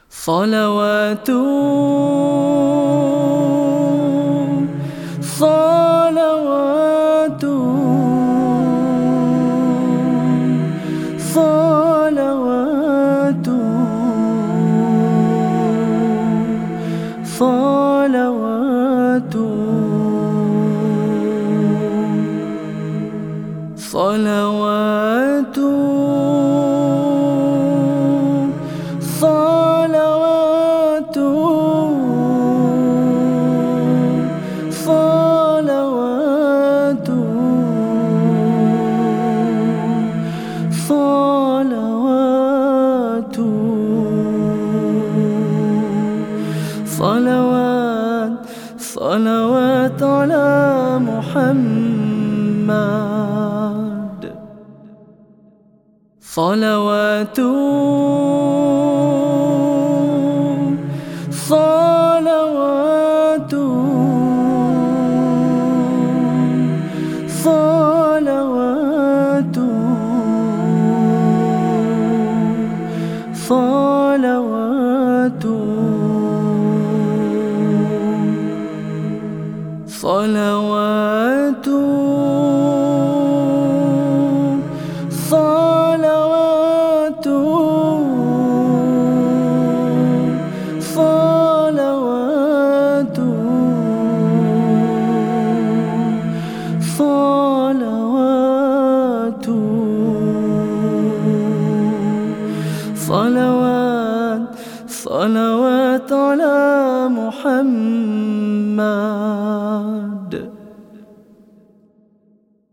صلوات صلوات صلوات صلوات صلوات صلوات صلوات صلوات صلوات صلوات على محمد. صلوات صلوات صلوات صلوات صلوات صلوات صلوات صلوات صلوات صلوات على محمد.